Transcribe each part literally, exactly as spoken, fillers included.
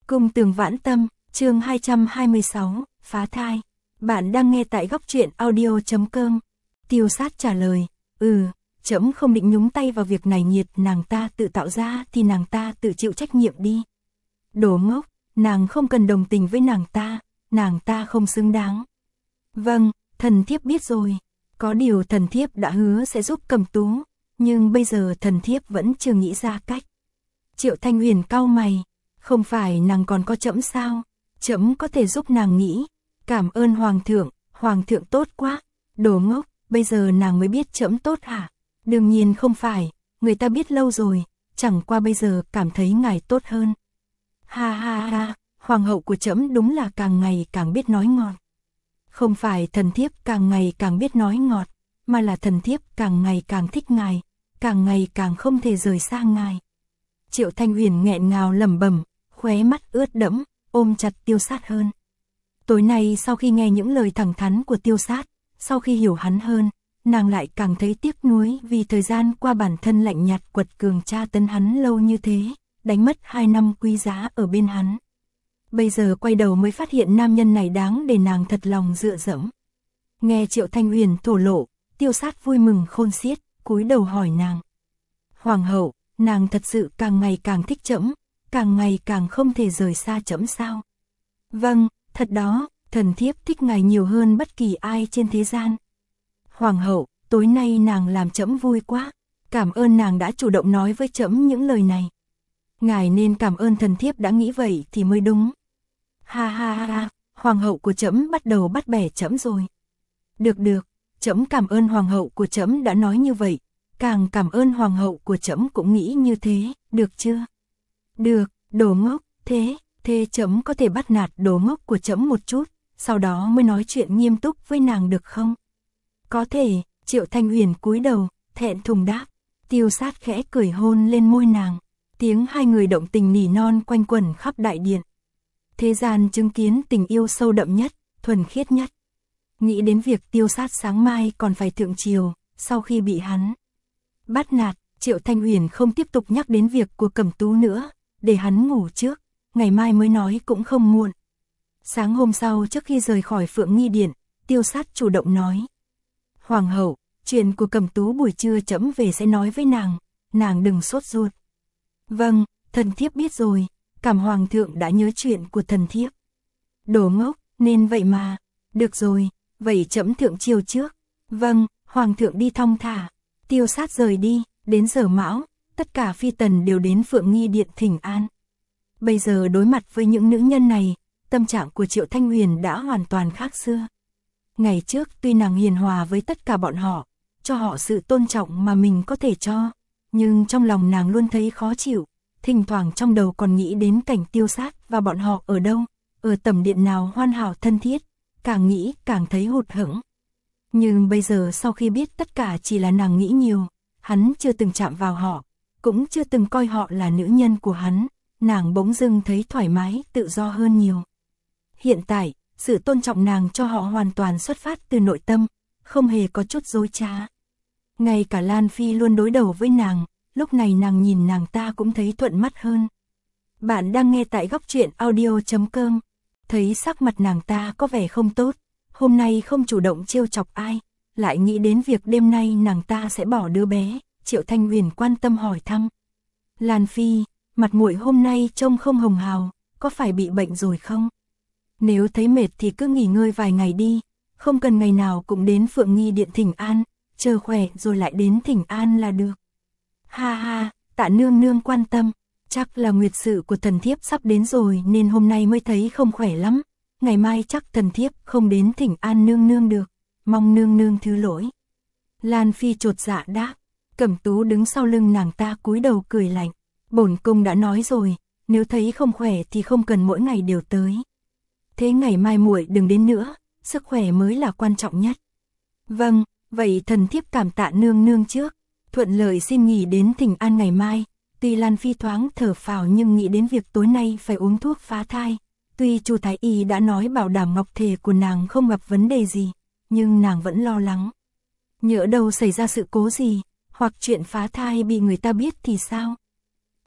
Cung Tường Vãn Tâm, chương hai trăm hai mươi sáu, phá thai. Bạn đang nghe tại góc truyện audio chấm com. Tiêu Sát trả lời, ừ, trẫm không định nhúng tay vào việc này, nhiệt nàng ta tự tạo ra thì nàng ta tự chịu trách nhiệm đi. Đồ ngốc, nàng không cần đồng tình với nàng ta, nàng ta không xứng đáng. Vâng, thần thiếp biết rồi, có điều thần thiếp đã hứa sẽ giúp Cẩm Tú, nhưng bây giờ thần thiếp vẫn chưa nghĩ ra cách. Triệu Thanh Huyền cau mày, không phải nàng còn có trẫm sao, trẫm có thể giúp nàng nghĩ. Cảm ơn hoàng thượng, hoàng thượng tốt quá. Đồ ngốc, bây giờ nàng mới biết trẫm tốt hả? Đương nhiên không phải, người ta biết lâu rồi, chẳng qua bây giờ cảm thấy ngài tốt hơn. Ha ha ha, hoàng hậu của trẫm đúng là càng ngày càng biết nói ngọt. Không phải thần thiếp càng ngày càng biết nói ngọt, mà là thần thiếp càng ngày càng thích ngài, càng ngày càng không thể rời xa ngài. Triệu Thanh Huyền nghẹn ngào lẩm bẩm, khóe mắt ướt đẫm, ôm chặt Tiêu Sát hơn. Tối nay sau khi nghe những lời thẳng thắn của Tiêu Sát, sau khi hiểu hắn hơn, nàng lại càng thấy tiếc nuối vì thời gian qua bản thân lạnh nhạt quật cường tra tấn hắn lâu như thế, đánh mất hai năm quý giá ở bên hắn. Bây giờ quay đầu mới phát hiện nam nhân này đáng để nàng thật lòng dựa dẫm. Nghe Triệu Thanh Huyền thổ lộ, Tiêu Sát vui mừng khôn xiết, cúi đầu hỏi nàng. Hoàng hậu, nàng thật sự càng ngày càng thích trẫm, càng ngày càng không thể rời xa trẫm sao? Vâng, thật đó, thần thiếp thích ngài nhiều hơn bất kỳ ai trên thế gian. Hoàng hậu, tối nay nàng làm trẫm vui quá, cảm ơn nàng đã chủ động nói với trẫm những lời này. Ngài nên cảm ơn thần thiếp đã nghĩ vậy thì mới đúng. Ha ha ha, hoàng hậu của trẫm bắt đầu bắt bẻ trẫm rồi. Được được, trẫm cảm ơn hoàng hậu của trẫm đã nói như vậy, càng cảm ơn hoàng hậu của trẫm cũng nghĩ như thế, được chưa? Được, đồ ngốc, thế, thế trẫm có thể bắt nạt đồ ngốc của trẫm một chút, sau đó mới nói chuyện nghiêm túc với nàng được không? Có thể. Triệu Thanh Huyền cúi đầu, thẹn thùng đáp. Tiêu Sát khẽ cười hôn lên môi nàng, tiếng hai người động tình nỉ non quanh quẩn khắp đại điện. Thế gian chứng kiến tình yêu sâu đậm nhất, thuần khiết nhất. Nghĩ đến việc Tiêu Sát sáng mai còn phải thượng triều, sau khi bị hắn bắt nạt, Triệu Thanh Huyền không tiếp tục nhắc đến việc của Cẩm Tú nữa, để hắn ngủ trước, ngày mai mới nói cũng không muộn. Sáng hôm sau trước khi rời khỏi Phượng Nghi Điện, Tiêu Sát chủ động nói. Hoàng hậu, chuyện của Cẩm Tú buổi trưa trẫm về sẽ nói với nàng, nàng đừng sốt ruột. Vâng, thần thiếp biết rồi, cảm hoàng thượng đã nhớ chuyện của thần thiếp. Đồ ngốc, nên vậy mà. Được rồi, vậy trẫm thượng triều trước. Vâng, hoàng thượng đi thong thả. Tiêu Sát rời đi, đến giờ mão, tất cả phi tần đều đến Phượng Nghi Điện thỉnh an. Bây giờ đối mặt với những nữ nhân này, tâm trạng của Triệu Thanh Huyền đã hoàn toàn khác xưa. Ngày trước tuy nàng hiền hòa với tất cả bọn họ, cho họ sự tôn trọng mà mình có thể cho, nhưng trong lòng nàng luôn thấy khó chịu, thỉnh thoảng trong đầu còn nghĩ đến cảnh Tiêu Sát và bọn họ ở đâu, ở tẩm điện nào hoàn hảo thân thiết, càng nghĩ càng thấy hụt hẫng. Nhưng bây giờ sau khi biết tất cả chỉ là nàng nghĩ nhiều, hắn chưa từng chạm vào họ, cũng chưa từng coi họ là nữ nhân của hắn, nàng bỗng dưng thấy thoải mái, tự do hơn nhiều. Hiện tại, sự tôn trọng nàng cho họ hoàn toàn xuất phát từ nội tâm, không hề có chút dối trá. Ngay cả Lan Phi luôn đối đầu với nàng, lúc này nàng nhìn nàng ta cũng thấy thuận mắt hơn. Bạn đang nghe tại góc truyện audio chấm com, thấy sắc mặt nàng ta có vẻ không tốt, hôm nay không chủ động trêu chọc ai, lại nghĩ đến việc đêm nay nàng ta sẽ bỏ đứa bé, Triệu Thanh Huyền quan tâm hỏi thăm. Lan Phi, mặt muội hôm nay trông không hồng hào, có phải bị bệnh rồi không? Nếu thấy mệt thì cứ nghỉ ngơi vài ngày đi, không cần ngày nào cũng đến Phượng Nghi Điện thỉnh an, chờ khỏe rồi lại đến thỉnh an là được. Ha ha, Tạ nương nương quan tâm, chắc là nguyệt sự của thần thiếp sắp đến rồi nên hôm nay mới thấy không khỏe lắm, ngày mai chắc thần thiếp không đến thỉnh an nương nương được, mong nương nương thứ lỗi. Lan Phi chột dạ đáp. Cẩm Tú đứng sau lưng nàng ta cúi đầu cười lạnh, bổn cung đã nói rồi, nếu thấy không khỏe thì không cần mỗi ngày đều tới. Thế ngày mai muội đừng đến nữa, sức khỏe mới là quan trọng nhất. Vâng, vậy thần thiếp cảm tạ nương nương trước, thuận lợi xin nghỉ đến thỉnh an ngày mai. Tuy Lan Phi thoáng thở phào nhưng nghĩ đến việc tối nay phải uống thuốc phá thai. Tuy Chu Thái Y đã nói bảo đảm ngọc thể của nàng không gặp vấn đề gì, nhưng nàng vẫn lo lắng. Nhỡ đâu xảy ra sự cố gì, hoặc chuyện phá thai bị người ta biết thì sao?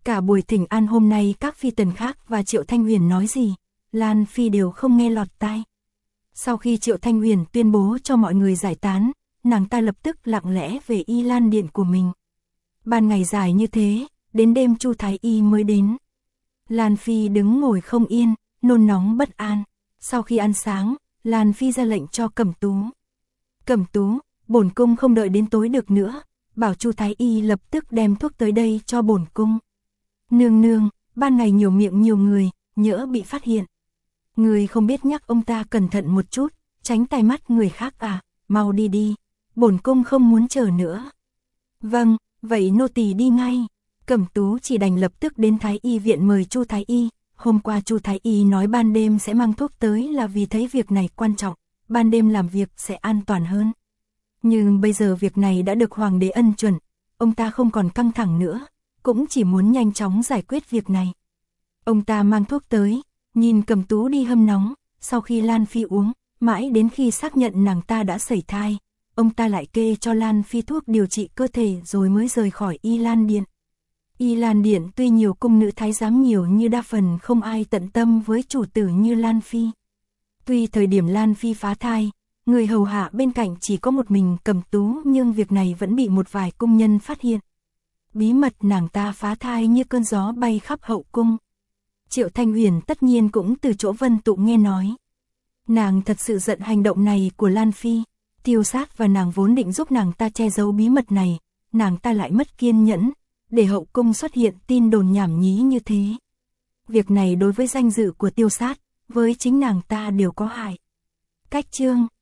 Cả buổi thỉnh an hôm nay các phi tần khác và Triệu Thanh Huyền nói gì, Lan Phi đều không nghe lọt tai. Sau khi Triệu Thanh Huyền tuyên bố cho mọi người giải tán, nàng ta lập tức lặng lẽ về Y Lan Điện của mình. Ban ngày dài như thế, đến đêm Chu Thái Y mới đến. Lan Phi đứng ngồi không yên, nôn nóng bất an. Sau khi ăn sáng, Lan Phi ra lệnh cho Cẩm Tú. Cẩm Tú, bổn cung không đợi đến tối được nữa, bảo Chu Thái Y lập tức đem thuốc tới đây cho bổn cung. Nương nương, ban ngày nhiều miệng nhiều người, nhỡ bị phát hiện. Người không biết nhắc ông ta cẩn thận một chút, tránh tai mắt người khác à, mau đi đi, bổn cung không muốn chờ nữa. Vâng, vậy nô tỳ đi ngay. Cẩm Tú chỉ đành lập tức đến Thái Y viện mời Chu Thái Y. Hôm qua Chu Thái Y nói ban đêm sẽ mang thuốc tới là vì thấy việc này quan trọng, ban đêm làm việc sẽ an toàn hơn. Nhưng bây giờ việc này đã được Hoàng đế ân chuẩn, ông ta không còn căng thẳng nữa, cũng chỉ muốn nhanh chóng giải quyết việc này. Ông ta mang thuốc tới, nhìn Cẩm Tú đi hâm nóng, sau khi Lan Phi uống, mãi đến khi xác nhận nàng ta đã sẩy thai, ông ta lại kê cho Lan Phi thuốc điều trị cơ thể rồi mới rời khỏi Y Lan Điện. Y Lan Điện tuy nhiều cung nữ thái giám nhiều nhưng đa phần không ai tận tâm với chủ tử như Lan Phi. Tuy thời điểm Lan Phi phá thai, người hầu hạ bên cạnh chỉ có một mình Cẩm Tú nhưng việc này vẫn bị một vài cung nhân phát hiện. Bí mật nàng ta phá thai như cơn gió bay khắp hậu cung. Triệu Thanh Huyền tất nhiên cũng từ chỗ Vân Tụ nghe nói. Nàng thật sự giận hành động này của Lan Phi. Tiêu Sát và nàng vốn định giúp nàng ta che giấu bí mật này, nàng ta lại mất kiên nhẫn, để hậu cung xuất hiện tin đồn nhảm nhí như thế. Việc này đối với danh dự của Tiêu Sát, với chính nàng ta đều có hại. Cách chương